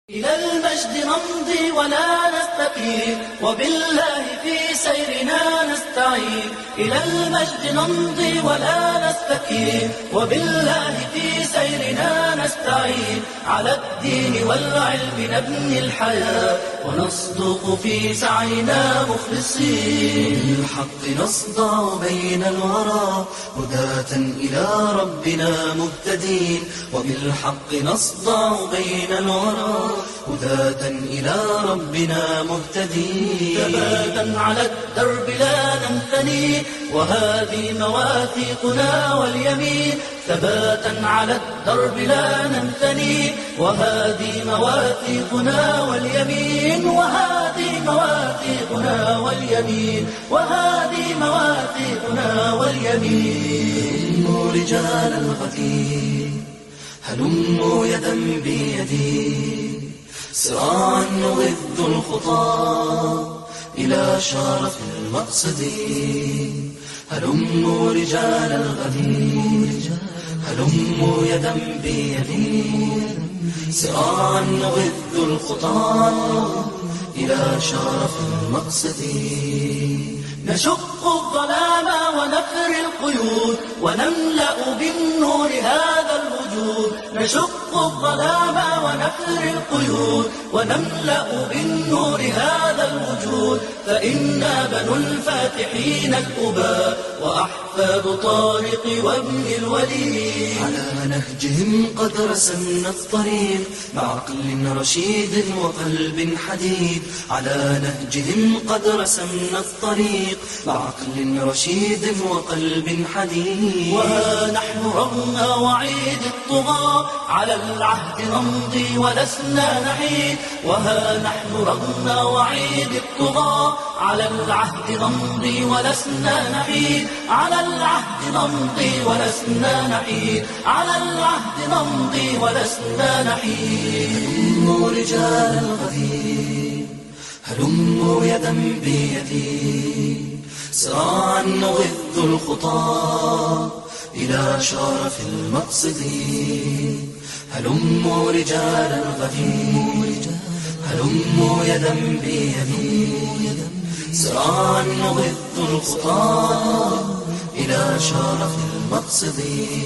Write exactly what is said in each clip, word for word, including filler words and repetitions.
إلى المجد نمضي ولا نستكين، وبالله في سيرنا نستعين. إلى المجد نمضي ولا نستكين، وبالله في سيرنا نستعين. على الدين والعلم نبني الحياة، ونصدق في سعينا مخلصين. بالحق نصدع بين الورى، هداة إلى ربنا مهتدين. وبالحق نصدع بين الورى، هداة إلى ربنا مهتدين. ثباتا على الدرب لا ننثني، وهذه مواثيقنا واليمين. ثباتا على الدرب لا ننثني، وهذه مواثيقنا واليمين. وهذه مواثيقنا واليمين، وهذه مواثيقنا واليمين. هلموا رجال الغدير، هلموا يدا بيدي، سراعا نغذ الخطى إلى شرف المقصد. هلموا رجال الغدير، هلموا يدا بيدي، سراعا نغذ الخطى إلى شرف المقصد. نشق الظلام ونفر القيود، ونملأ بالنور هذا الوجود. نشق الظلام ونفر القيود، ونملأ بالنور هذا الوجود. فإنا بنو الفاتحين الأباء، وأحفاد طارق وابن الوليد. على نهجهم قد رسمنا الطريق، مع عقل رشيد وقلب حديد. على نهجهم قد رسمنا الطريق، مع عقل رشيد وقلب حديد. وها نحن رغم وعيد الطغاة، على العهد نمضي ولسنا نحيد. وها نحن رغم وعيد الطغاة، على العهد نمضي ولسنا نحيد. على العهد نمضي ولسنا نحيد. على العهد نمضي ولسنا نحيد. هلموا رجال الغدير، هلموا يدا بيدي، سراعا نغذ الخطى إلى شرف المقصد. هلموا رجال الغدير، هلموا يدا بيدي، سراعا نغذ الخطى إلى شرف المقصد.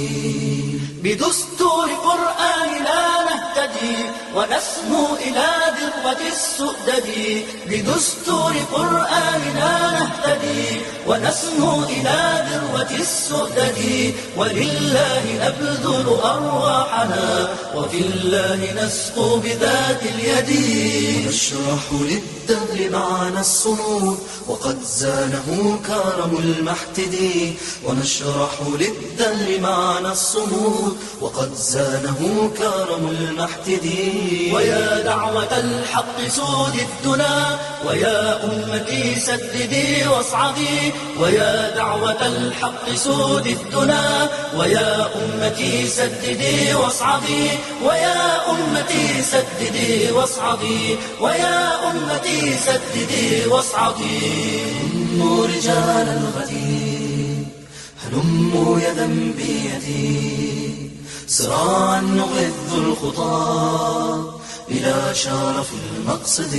بدستور قرآن لا نهتدي، ونسمو إلى ذروة السؤدد. بدستور قرآن لا نهتدي، ونسمو إلى ذروة السؤدد. ولله نبذل أرواحنا، وفي الله نسقو بذات اليد. ونشرح للدهر معنى الصمود، وقد زانه كرم المحتدي. ونشرح للدهر معنى الصمود، وقد زانه كرم المحتدي. ويا دعوة الحق سود الدنا، ويا أمتي سددي واصعدي. ويا دعوة الحق سود الدنا، ويا أمتي سددي واصعدي. ويا أمتي سددي واصعدي. ويا أمتي سددي واصعدي. هلموا رجال الغدير، هلموا يدا بيدي، سراعا نغذ الخطى إلى شرف المقصد.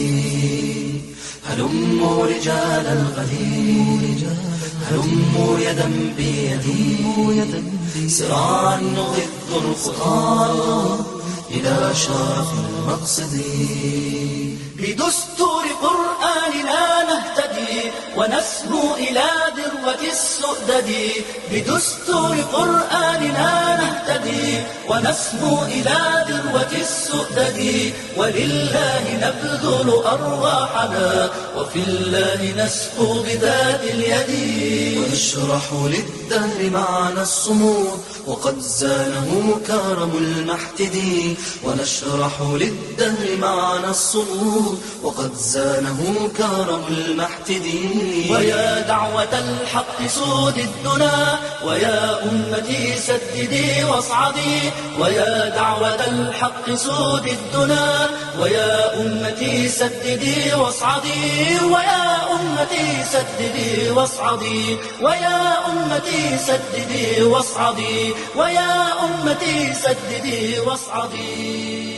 هلموا رجال الغدير، هلموا يدا بيدي، سراعا نغذ الخطى إلى شرف المقصد. بدستور قرآن لا نهتدي، ونسمو إلى ذروة السؤدد. بدستور قرآن لا نهتدي، ونسمو إلى ذروة السؤدد. ولله نبذل أرواحنا، وفي الله نسقو بذات اليد. ونشرح للدهر معنى الصمود، وقد زانه كرم المحتدي. ونشرح للدهر معنى الصمود، وقد زانه كرم المحتدي. ويا دعوة الحق سود الدنا، ويا أمتي سددي واصعدي. ويا دعوة الحق سود الدنا، ويا أمتي سددي واصعدي. ويا أمتي سددي واصعدي. ويا أمتي سددي واصعدي. ويا أمتي سددي واصعدي.